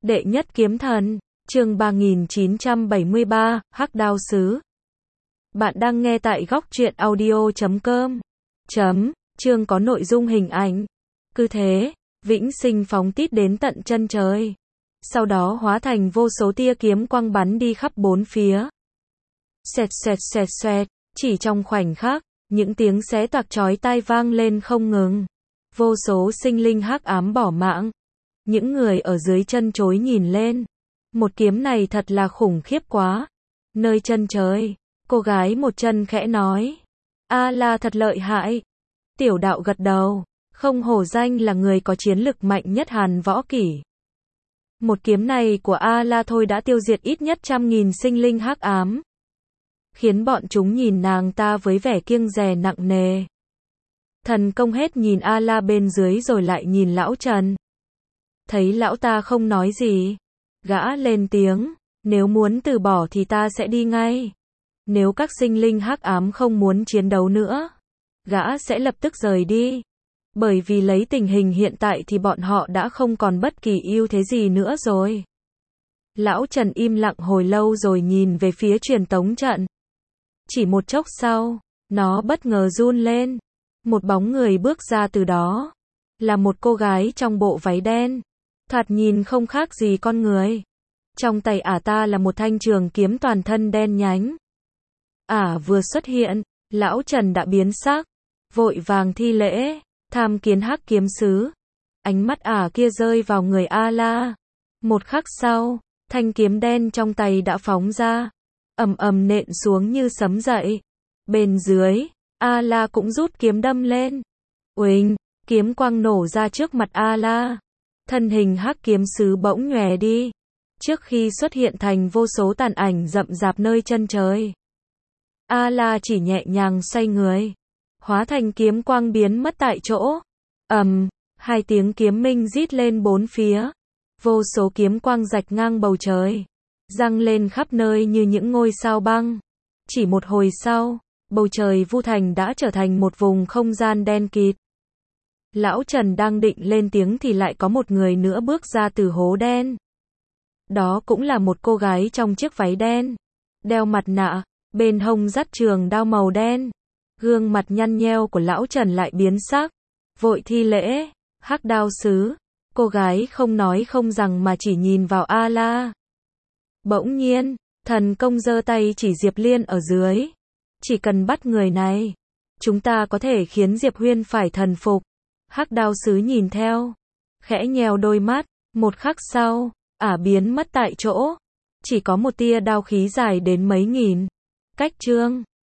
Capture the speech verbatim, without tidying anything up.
Đệ nhất kiếm thần, chương ba nghìn chín trăm bảy mươi ba, Hắc Đao Sứ. Bạn đang nghe tại góc truyện audio chấm com. Chấm, chương có nội dung hình ảnh. Cứ thế, vĩnh sinh phóng tít đến tận chân trời. Sau đó hóa thành vô số tia kiếm quang bắn đi khắp bốn phía. Xoẹt xoẹt xoẹt xoẹt, chỉ trong khoảnh khắc, những tiếng xé toạc chói tai vang lên không ngừng. Vô số sinh linh hắc ám bỏ mạng. Những người ở dưới chân chối nhìn lên. Một kiếm này thật là khủng khiếp quá. Nơi chân trời, cô gái một chân khẽ nói. A La thật lợi hại. Tiểu đạo gật đầu. Không hổ danh là người có chiến lực mạnh nhất Hàn võ kỷ. Một kiếm này của A La thôi đã tiêu diệt ít nhất trăm nghìn sinh linh hắc ám. Khiến bọn chúng nhìn nàng ta với vẻ kiêng dè nặng nề. Thần công hết nhìn A La bên dưới rồi lại nhìn lão Trần. Thấy lão ta không nói gì, gã lên tiếng, nếu muốn từ bỏ thì ta sẽ đi ngay. Nếu các sinh linh hắc ám không muốn chiến đấu nữa, gã sẽ lập tức rời đi. Bởi vì lấy tình hình hiện tại thì bọn họ đã không còn bất kỳ ưu thế gì nữa rồi. Lão Trần im lặng hồi lâu rồi nhìn về phía truyền tống trận. Chỉ một chốc sau, nó bất ngờ run lên. Một bóng người bước ra từ đó. Là một cô gái trong bộ váy đen. Thoạt nhìn không khác gì con người. Trong tay ả ta là một thanh trường kiếm toàn thân đen nhánh. Ả vừa xuất hiện, lão Trần đã biến sắc. Vội vàng thi lễ, tham kiến Hắc kiếm sứ. Ánh mắt ả kia rơi vào người A La. Một khắc sau, thanh kiếm đen trong tay đã phóng ra. Ầm ầm nện xuống như sấm dậy. Bên dưới, A La cũng rút kiếm đâm lên. Uỳnh, kiếm quang nổ ra trước mặt A La. Thân hình Hắc kiếm sứ bỗng nhòe đi. Trước khi xuất hiện thành vô số tàn ảnh rậm rạp nơi chân trời. A La chỉ nhẹ nhàng xoay người. Hóa thành kiếm quang biến mất tại chỗ. ầm, um, hai tiếng kiếm minh rít lên bốn phía. Vô số kiếm quang rạch ngang bầu trời. Giăng lên khắp nơi như những ngôi sao băng. Chỉ một hồi sau, bầu trời Vu Thành đã trở thành một vùng không gian đen kịt. Lão Trần đang định lên tiếng thì lại có một người nữa bước ra từ hố đen. Đó cũng là một cô gái trong chiếc váy đen. Đeo mặt nạ, bên hông dắt trường đao màu đen. Gương mặt nhăn nheo của lão Trần lại biến sắc. Vội thi lễ, Hắc đao sứ. Cô gái không nói không rằng mà chỉ nhìn vào A La. Bỗng nhiên, thần công giơ tay chỉ Diệp Liên ở dưới. Chỉ cần bắt người này, chúng ta có thể khiến Diệp Huyên phải thần phục. Hắc đao sứ nhìn theo, khẽ nheo đôi mắt, một khắc sau, ả biến mất tại chỗ. Chỉ có một tia đao khí dài đến mấy nghìn. Cách chương